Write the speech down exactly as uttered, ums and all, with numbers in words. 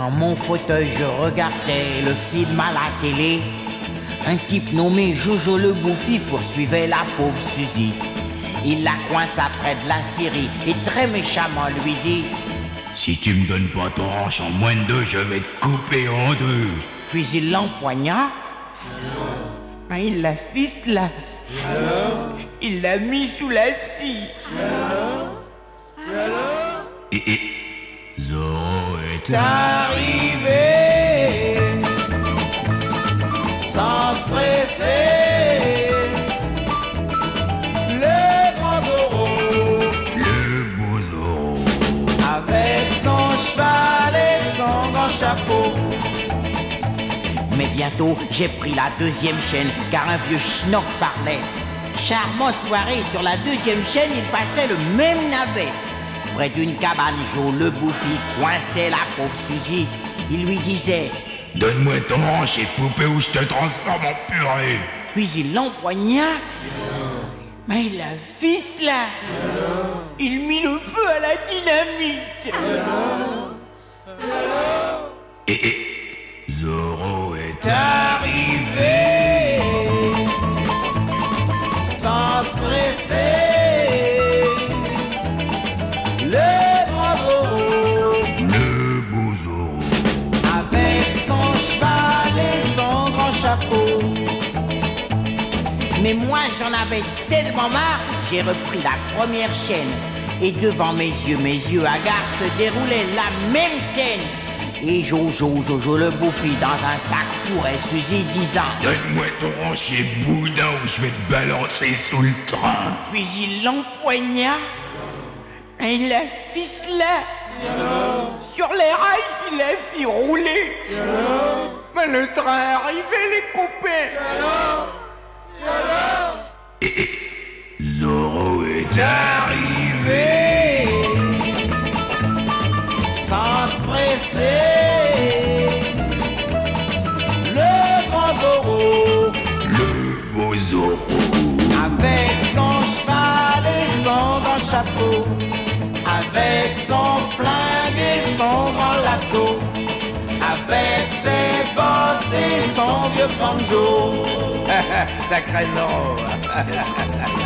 Dans mon fauteuil, je regardais le film à la télé. Un type nommé Jojo le Bouffi poursuivait la pauvre Suzy. Il la coince après de la Syrie et très méchamment lui dit: si tu me donnes pas ton hanche en moins de deux, je vais te couper en deux. Puis il l'empoigna. Ben, il la ficela. Il l'a mis sous la scie. Et, et Zorro est arrivé sans se presser. Le grand Zorro, le beau Zorro, avec son cheval et son grand chapeau. Mais bientôt j'ai pris la deuxième chaîne, car un vieux schnock parlait. Charmante soirée, sur la deuxième chaîne il passait le même navet. Près d'une cabane, Joe le Bouffi coinçait la pauvre Suzy. Il lui disait: donne-moi ton hanche et poupée ou je te transforme en purée. Puis il l'empoigna. Mais il la ficela. Il mit le feu à la dynamite. Et, et Zorro est arrivé sans se presser. Le grand Zorro, le beau Zorro, avec son cheval et son grand chapeau. Mais moi j'en avais tellement marre, j'ai repris la première chaîne. Et devant mes yeux, mes yeux hagards, se déroulait la même scène. Et Jojo, Jojo le Bouffi dans un sac fourrait Suzy disant: donne-moi ton hanche et boudin ou je vais te balancer sous le train. Puis il l'empoigna. Et il la ficela. Sur les rails, il la fit rouler. Mais le train arrivait, les copains. Et, et Zorro est arrivé sans se presser. Le grand Zorro, le beau Zorro, avec son cheval et son grand chapeau, avec son flingue et son grand lasso, avec ses bottes et son vieux banjo. Sacré Zorro.